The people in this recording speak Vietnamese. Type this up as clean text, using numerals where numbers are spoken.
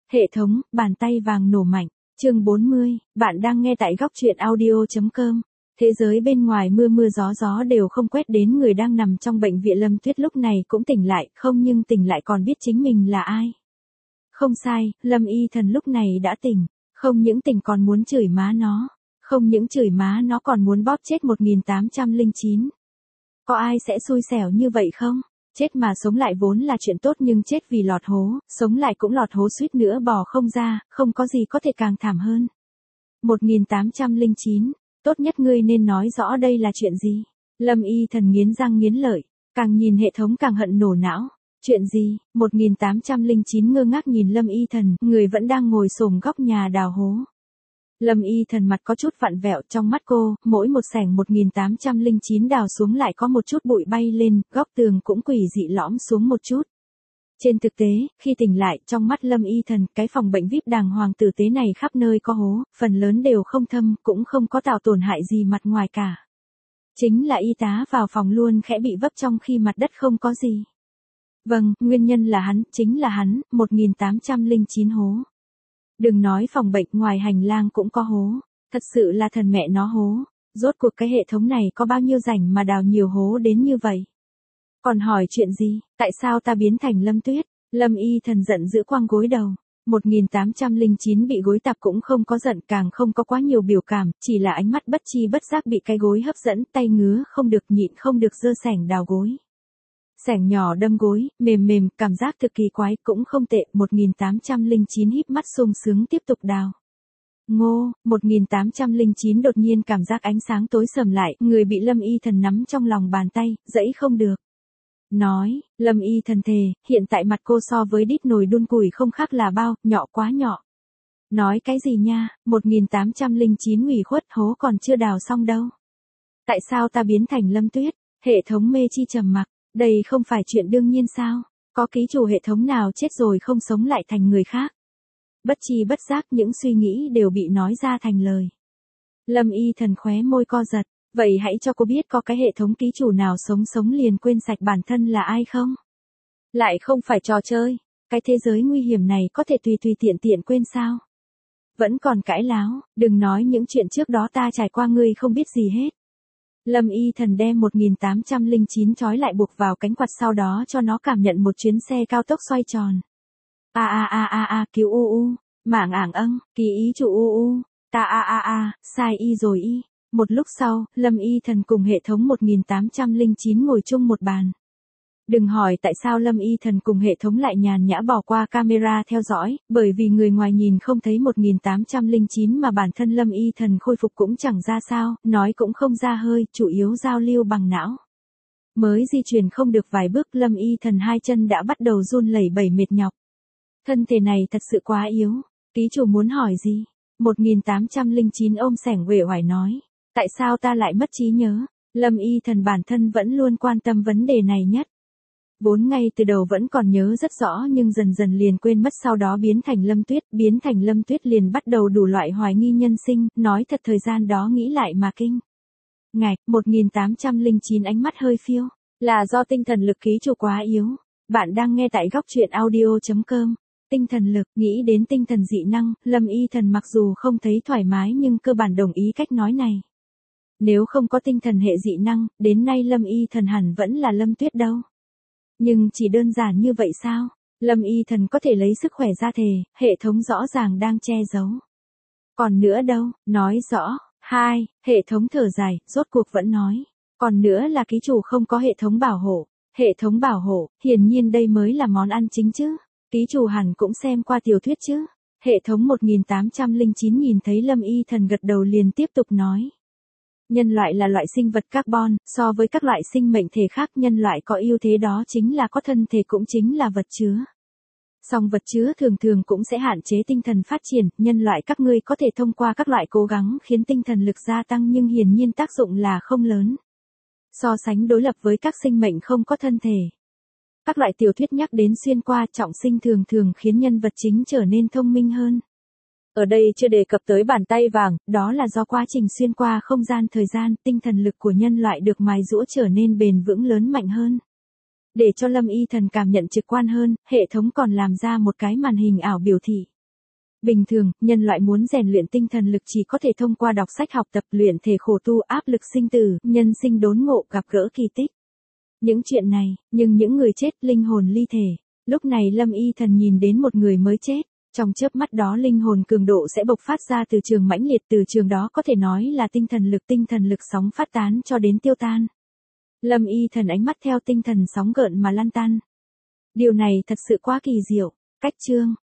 Hệ thống, bàn tay vàng nổ mạnh. Chương 40, bạn đang nghe tại góc truyện audio.com. Thế giới bên ngoài mưa mưa gió gió đều không quét đến người đang nằm trong bệnh viện. Lâm Tuyết lúc này cũng tỉnh lại, không nhưng tỉnh lại còn biết chính mình là ai. Không sai, Lâm Y Thần lúc này đã tỉnh, không những tỉnh còn muốn chửi má nó, không những chửi má nó còn muốn bóp chết 1809. Có ai sẽ xui xẻo như vậy không? Chết mà sống lại vốn là chuyện tốt nhưng chết vì lọt hố, sống lại cũng lọt hố suýt nữa bò không ra, không có gì có thể càng thảm hơn. 1809, tốt nhất ngươi nên nói rõ đây là chuyện gì. Lâm Y Thần nghiến răng nghiến lợi, càng nhìn hệ thống càng hận nổ não. Chuyện gì? 1809 ngơ ngác nhìn Lâm Y Thần, người vẫn đang ngồi xổm góc nhà đào hố. Lâm Y Thần mặt có chút vặn vẹo, trong mắt cô, mỗi một xẻng 1809 đào xuống lại có một chút bụi bay lên, góc tường cũng quỷ dị lõm xuống một chút. Trên thực tế, khi tỉnh lại, trong mắt Lâm Y Thần, cái phòng bệnh VIP đàng hoàng tử tế này khắp nơi có hố, phần lớn đều không thâm, cũng không có tạo tổn hại gì mặt ngoài cả. Chính là y tá vào phòng luôn khẽ bị vấp trong khi mặt đất không có gì. Vâng, nguyên nhân là hắn, chính là hắn, 1809 hố. Đừng nói phòng bệnh, ngoài hành lang cũng có hố. Thật sự là thần mẹ nó hố. Rốt cuộc cái hệ thống này có bao nhiêu rảnh mà đào nhiều hố đến như vậy? Còn hỏi chuyện gì? Tại sao ta biến thành Lâm Tuyết? Lâm Y Thần giận dữ quăng gối đầu. 1809 bị gối tạp cũng không có giận, càng không có quá nhiều biểu cảm, chỉ là ánh mắt bất chi bất giác bị cái gối hấp dẫn, tay ngứa không được, nhịn không được giơ xẻng đào gối. Xẻng nhỏ đâm gối, mềm mềm, cảm giác thực kỳ quái, cũng không tệ. 1809 híp mắt sung sướng tiếp tục đào. Ngô, 1809 đột nhiên cảm giác ánh sáng tối sầm lại, người bị Lâm Y Thần nắm trong lòng bàn tay, dẫy không được. Nói, Lâm Y Thần thề, hiện tại mặt cô so với đít nồi đun củi không khác là bao, nhỏ quá nhỏ. Nói cái gì nha, 1809 ủy khuất, hố còn chưa đào xong đâu. Tại sao ta biến thành Lâm Tuyết? Hệ thống mê chi trầm mặc. Đây không phải chuyện đương nhiên sao? Có ký chủ hệ thống nào chết rồi không sống lại thành người khác? Bất chi bất giác những suy nghĩ đều bị nói ra thành lời. Lâm Y Thần khóe môi co giật. Vậy hãy cho cô biết có cái hệ thống ký chủ nào sống liền quên sạch bản thân là ai không? Lại không phải trò chơi. Cái thế giới nguy hiểm này có thể tùy tiện quên sao? Vẫn còn cãi láo, đừng nói những chuyện trước đó ta trải qua ngươi không biết gì hết. Lâm Y Thần đem 1809 trói lại buộc vào cánh quạt, sau đó cho nó cảm nhận một chuyến xe cao tốc xoay tròn. Cứu mạng ký ý chủ sai y rồi y. Một lúc sau, Lâm Y Thần cùng hệ thống 1809 ngồi chung một bàn. Đừng hỏi tại sao Lâm Y Thần cùng hệ thống lại nhàn nhã bỏ qua camera theo dõi, bởi vì người ngoài nhìn không thấy 1809 mà bản thân Lâm Y Thần khôi phục cũng chẳng ra sao, nói cũng không ra hơi, chủ yếu giao lưu bằng não. Mới di chuyển không được vài bước, Lâm Y Thần hai chân đã bắt đầu run lẩy bẩy mệt nhọc. Thân thể này thật sự quá yếu. Ký chủ muốn hỏi gì? 1809 ôm xẻng uể oải nói. Tại sao ta lại mất trí nhớ? Lâm Y Thần bản thân vẫn luôn quan tâm vấn đề này nhất. Vốn ngay từ đầu vẫn còn nhớ rất rõ nhưng dần dần liền quên mất, sau đó biến thành Lâm Tuyết liền bắt đầu đủ loại hoài nghi nhân sinh, nói thật thời gian đó nghĩ lại mà kinh. Ngạch, 1809 ánh mắt hơi phiêu, là do tinh thần lực ký chủ quá yếu. Bạn đang nghe tại góc truyện audio.com. Tinh thần lực, nghĩ đến tinh thần dị năng, Lâm Y Thần mặc dù không thấy thoải mái nhưng cơ bản đồng ý cách nói này. Nếu không có tinh thần hệ dị năng, đến nay Lâm Y Thần hẳn vẫn là Lâm Tuyết đâu. Nhưng chỉ đơn giản như vậy sao? Lâm Y Thần có thể lấy sức khỏe ra thề, hệ thống rõ ràng đang che giấu. Còn nữa đâu, nói rõ. Hệ thống thở dài, rốt cuộc vẫn nói. Còn nữa là ký chủ không có hệ thống bảo hộ. Hệ thống bảo hộ, hiển nhiên đây mới là món ăn chính chứ. Ký chủ hẳn cũng xem qua tiểu thuyết chứ. Hệ thống 1809 nhìn thấy Lâm Y Thần gật đầu liền tiếp tục nói. Nhân loại là loại sinh vật carbon, so với các loại sinh mệnh thể khác, nhân loại có ưu thế đó chính là có thân thể, cũng chính là vật chứa. Song vật chứa thường cũng sẽ hạn chế tinh thần phát triển, nhân loại các ngươi có thể thông qua các loại cố gắng khiến tinh thần lực gia tăng nhưng hiển nhiên tác dụng là không lớn. So sánh đối lập với các sinh mệnh không có thân thể. Các loại tiểu thuyết nhắc đến xuyên qua trọng sinh thường khiến nhân vật chính trở nên thông minh hơn. Ở đây chưa đề cập tới bàn tay vàng, đó là do quá trình xuyên qua không gian thời gian, tinh thần lực của nhân loại được mài giũa trở nên bền vững lớn mạnh hơn. Để cho Lâm Y Thần cảm nhận trực quan hơn, hệ thống còn làm ra một cái màn hình ảo biểu thị. Bình thường, nhân loại muốn rèn luyện tinh thần lực chỉ có thể thông qua đọc sách học tập luyện thể khổ tu áp lực sinh tử, nhân sinh đốn ngộ gặp gỡ kỳ tích. Những chuyện này, nhưng những người chết linh hồn ly thể. Lúc này Lâm Y Thần nhìn đến một người mới chết. Trong chớp mắt đó linh hồn cường độ sẽ bộc phát ra từ trường mãnh liệt, từ trường đó có thể nói là tinh thần lực sóng phát tán cho đến tiêu tan. Lâm Y Thần ánh mắt theo tinh thần sóng gợn mà lan tan. Điều này thật sự quá kỳ diệu. Cách chương